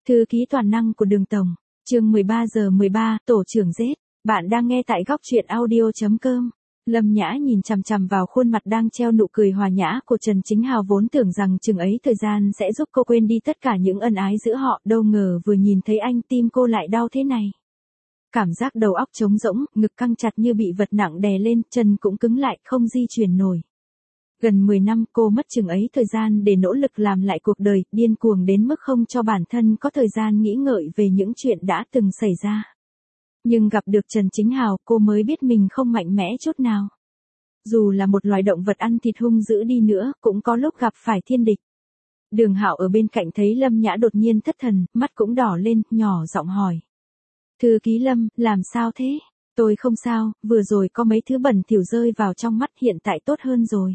Thư ký toàn năng của Đường Tổng, chương 13 giờ 13, tổ trưởng Z. Bạn đang nghe tại góc truyện audio.com. Lâm Nhã nhìn chằm chằm vào khuôn mặt đang treo nụ cười hòa nhã của Trần Chính Hào, vốn tưởng rằng chừng ấy thời gian sẽ giúp cô quên đi tất cả những ân ái giữa họ, đâu ngờ vừa nhìn thấy anh tim cô lại đau thế này. Cảm giác đầu óc trống rỗng, ngực căng chặt như bị vật nặng đè lên, chân cũng cứng lại, không di chuyển nổi. Gần 10 năm cô mất chừng ấy thời gian để nỗ lực làm lại cuộc đời, điên cuồng đến mức không cho bản thân có thời gian nghĩ ngợi về những chuyện đã từng xảy ra. Nhưng gặp được Trần Chính Hào, cô mới biết mình không mạnh mẽ chút nào. Dù là một loài động vật ăn thịt hung dữ đi nữa, cũng có lúc gặp phải thiên địch. Đường Hạo ở bên cạnh thấy Lâm Nhã đột nhiên thất thần, mắt cũng đỏ lên, nhỏ giọng hỏi. Thư ký Lâm, làm sao thế? Tôi không sao, vừa rồi có mấy thứ bẩn thỉu rơi vào trong mắt, hiện tại tốt hơn rồi.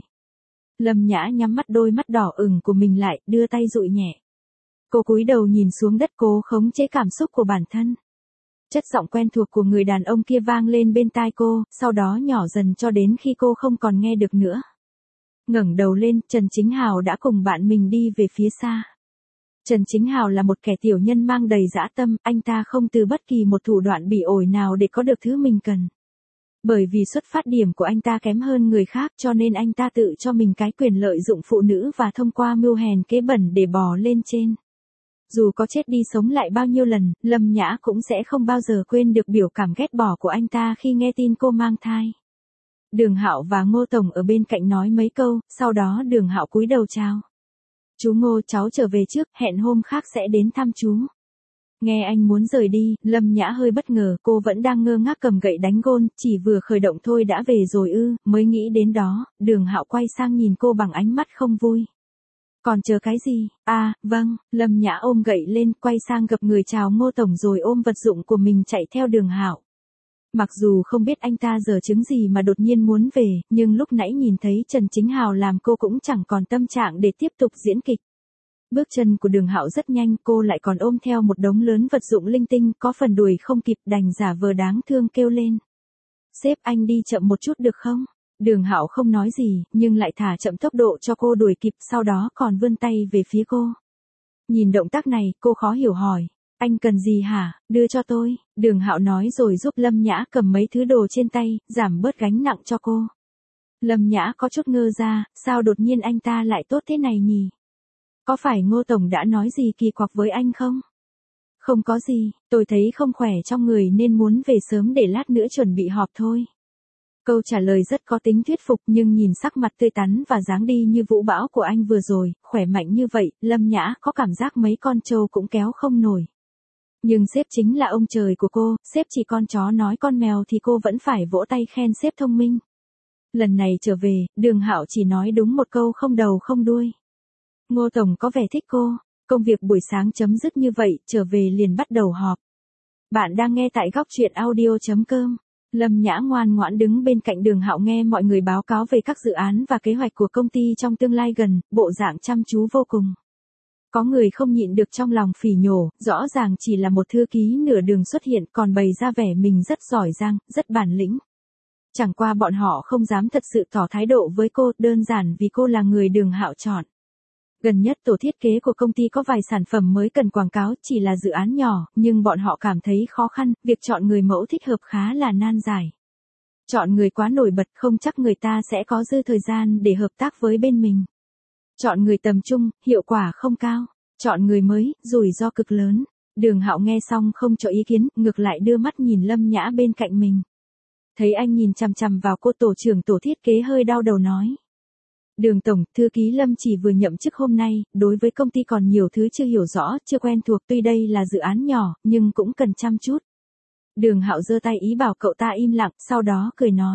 Lâm Nhã nhắm mắt, đôi mắt đỏ ửng của mình lại, đưa tay dụi nhẹ. Cô cúi đầu nhìn xuống đất, cố khống chế cảm xúc của bản thân. Chất giọng quen thuộc của người đàn ông kia vang lên bên tai cô, sau đó nhỏ dần cho đến khi cô không còn nghe được nữa. Ngẩng đầu lên, Trần Chính Hào đã cùng bạn mình đi về phía xa. Trần Chính Hào là một kẻ tiểu nhân mang đầy dã tâm, anh ta không từ bất kỳ một thủ đoạn bỉ ổi nào để có được thứ mình cần. Bởi vì xuất phát điểm của anh ta kém hơn người khác, cho nên anh ta tự cho mình cái quyền lợi dụng phụ nữ và thông qua mưu hèn kế bẩn để bò lên trên. Dù có chết đi sống lại bao nhiêu lần, Lâm Nhã cũng sẽ không bao giờ quên được biểu cảm ghét bỏ của anh ta khi nghe tin cô mang thai. Đường Hạo và Ngô Tổng ở bên cạnh nói mấy câu, sau đó Đường Hạo cúi đầu chào. Chú Ngô, cháu trở về trước, hẹn hôm khác sẽ đến thăm chú. Nghe anh muốn rời đi, Lâm Nhã hơi bất ngờ, cô vẫn đang ngơ ngác cầm gậy đánh gôn, chỉ vừa khởi động thôi đã về rồi ư? Mới nghĩ đến đó, Đường Hạo quay sang nhìn cô bằng ánh mắt không vui. Còn chờ cái gì? À, vâng, Lâm Nhã ôm gậy lên, quay sang gặp người chào Ngô Tổng rồi ôm vật dụng của mình chạy theo Đường Hạo. Mặc dù không biết anh ta giờ chứng gì mà đột nhiên muốn về, nhưng lúc nãy nhìn thấy Trần Chính Hào làm cô cũng chẳng còn tâm trạng để tiếp tục diễn kịch. Bước chân của Đường Hạo rất nhanh, cô lại còn ôm theo một đống lớn vật dụng linh tinh, có phần đuổi không kịp, đành giả vờ đáng thương kêu lên. Sếp, anh đi chậm một chút được không? Đường Hạo không nói gì, nhưng lại thả chậm tốc độ cho cô đuổi kịp, sau đó còn vươn tay về phía cô. Nhìn động tác này, cô khó hiểu hỏi. Anh cần gì hả? Đưa cho tôi. Đường Hạo nói rồi giúp Lâm Nhã cầm mấy thứ đồ trên tay, giảm bớt gánh nặng cho cô. Lâm Nhã có chút ngơ ra, sao đột nhiên anh ta lại tốt thế này nhỉ? Có phải Ngô Tổng đã nói gì kỳ quặc với anh không? Không có gì, tôi thấy không khỏe trong người nên muốn về sớm để lát nữa chuẩn bị họp thôi. Câu trả lời rất có tính thuyết phục, nhưng nhìn sắc mặt tươi tắn và dáng đi như vũ bão của anh vừa rồi, khỏe mạnh như vậy, Lâm Nhã có cảm giác mấy con trâu cũng kéo không nổi. Nhưng sếp chính là ông trời của cô, sếp chỉ con chó nói con mèo thì cô vẫn phải vỗ tay khen sếp thông minh. Lần này trở về, Đường Hạo chỉ nói đúng một câu không đầu không đuôi. Ngô Tổng có vẻ thích cô, công việc buổi sáng chấm dứt như vậy, trở về liền bắt đầu họp. Bạn đang nghe tại góc truyện audio.com. Lâm Nhã ngoan ngoãn đứng bên cạnh Đường Hạo nghe mọi người báo cáo về các dự án và kế hoạch của công ty trong tương lai gần, bộ dạng chăm chú vô cùng. Có người không nhịn được trong lòng phỉ nhổ, rõ ràng chỉ là một thư ký nửa đường xuất hiện còn bày ra vẻ mình rất giỏi giang, rất bản lĩnh. Chẳng qua bọn họ không dám thật sự tỏ thái độ với cô, đơn giản vì cô là người Đường Hạo chọn. Gần nhất tổ thiết kế của công ty có vài sản phẩm mới cần quảng cáo, chỉ là dự án nhỏ, nhưng bọn họ cảm thấy khó khăn, việc chọn người mẫu thích hợp khá là nan giải. Chọn người quá nổi bật không chắc người ta sẽ có dư thời gian để hợp tác với bên mình. Chọn người tầm trung, hiệu quả không cao. Chọn người mới, rủi ro cực lớn. Đường Hạo nghe xong không cho ý kiến, ngược lại đưa mắt nhìn Lâm Nhã bên cạnh mình. Thấy anh nhìn chằm chằm vào cô, tổ trưởng tổ thiết kế hơi đau đầu nói. Đường Tổng, thư ký Lâm chỉ vừa nhậm chức hôm nay, đối với công ty còn nhiều thứ chưa hiểu rõ, chưa quen thuộc, tuy đây là dự án nhỏ, nhưng cũng cần chăm chút. Đường Hạo giơ tay ý bảo cậu ta im lặng, sau đó cười nói.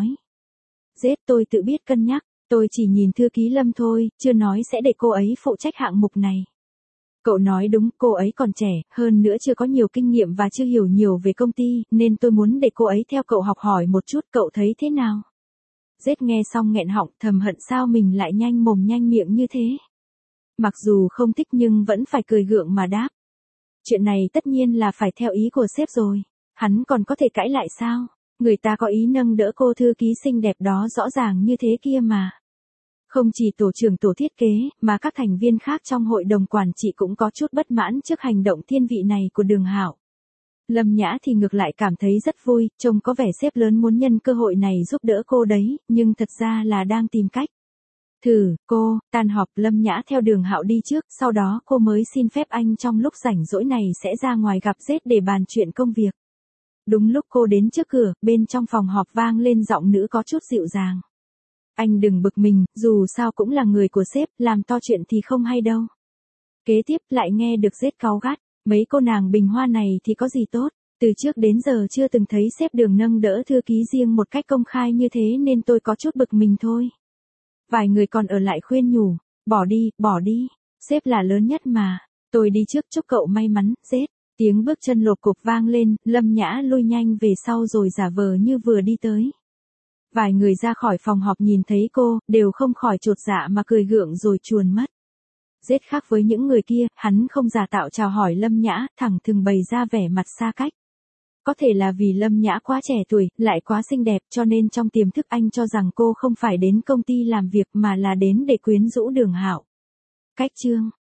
Tôi tự biết cân nhắc, tôi chỉ nhìn thư ký Lâm thôi, chưa nói sẽ để cô ấy phụ trách hạng mục này. Cậu nói đúng, cô ấy còn trẻ, hơn nữa chưa có nhiều kinh nghiệm và chưa hiểu nhiều về công ty, nên tôi muốn để cô ấy theo cậu học hỏi một chút, cậu thấy thế nào? Nghe xong nghẹn họng, thầm hận sao mình lại nhanh mồm nhanh miệng như thế. Mặc dù không thích nhưng vẫn phải cười gượng mà đáp. Chuyện này tất nhiên là phải theo ý của sếp rồi. Hắn còn có thể cãi lại sao? Người ta có ý nâng đỡ cô thư ký xinh đẹp đó rõ ràng như thế kia mà. Không chỉ tổ trưởng tổ thiết kế, mà các thành viên khác trong hội đồng quản trị cũng có chút bất mãn trước hành động thiên vị này của Đường Hạo. Lâm Nhã thì ngược lại cảm thấy rất vui, trông có vẻ sếp lớn muốn nhân cơ hội này giúp đỡ cô đấy, nhưng thật ra là đang tìm cách. Cô, tan họp Lâm Nhã theo Đường Hạo đi trước, sau đó cô mới xin phép anh trong lúc rảnh rỗi này sẽ ra ngoài gặp sếp để bàn chuyện công việc. Đúng lúc cô đến trước cửa, bên trong phòng họp vang lên giọng nữ có chút dịu dàng. Anh đừng bực mình, dù sao cũng là người của sếp, làm to chuyện thì không hay đâu. Kế tiếp lại nghe được sếp cáu gắt, mấy cô nàng bình hoa này thì có gì tốt, từ trước đến giờ chưa từng thấy sếp Đường nâng đỡ thư ký riêng một cách công khai như thế nên tôi có chút bực mình thôi. Vài người còn ở lại khuyên nhủ, bỏ đi, sếp là lớn nhất mà, tôi đi trước chúc cậu may mắn, sếp. Tiếng bước chân lộp cộp vang lên, Lâm Nhã lui nhanh về sau rồi giả vờ như vừa đi tới. Vài người ra khỏi phòng họp nhìn thấy cô, đều không khỏi chột dạ mà cười gượng rồi chuồn mất. Rét khác với những người kia, hắn không giả tạo chào hỏi Lâm Nhã, thẳng thừng bày ra vẻ mặt xa cách. Có thể là vì Lâm Nhã quá trẻ tuổi, lại quá xinh đẹp cho nên trong tiềm thức anh cho rằng cô không phải đến công ty làm việc mà là đến để quyến rũ Đường Hạo. Cách chương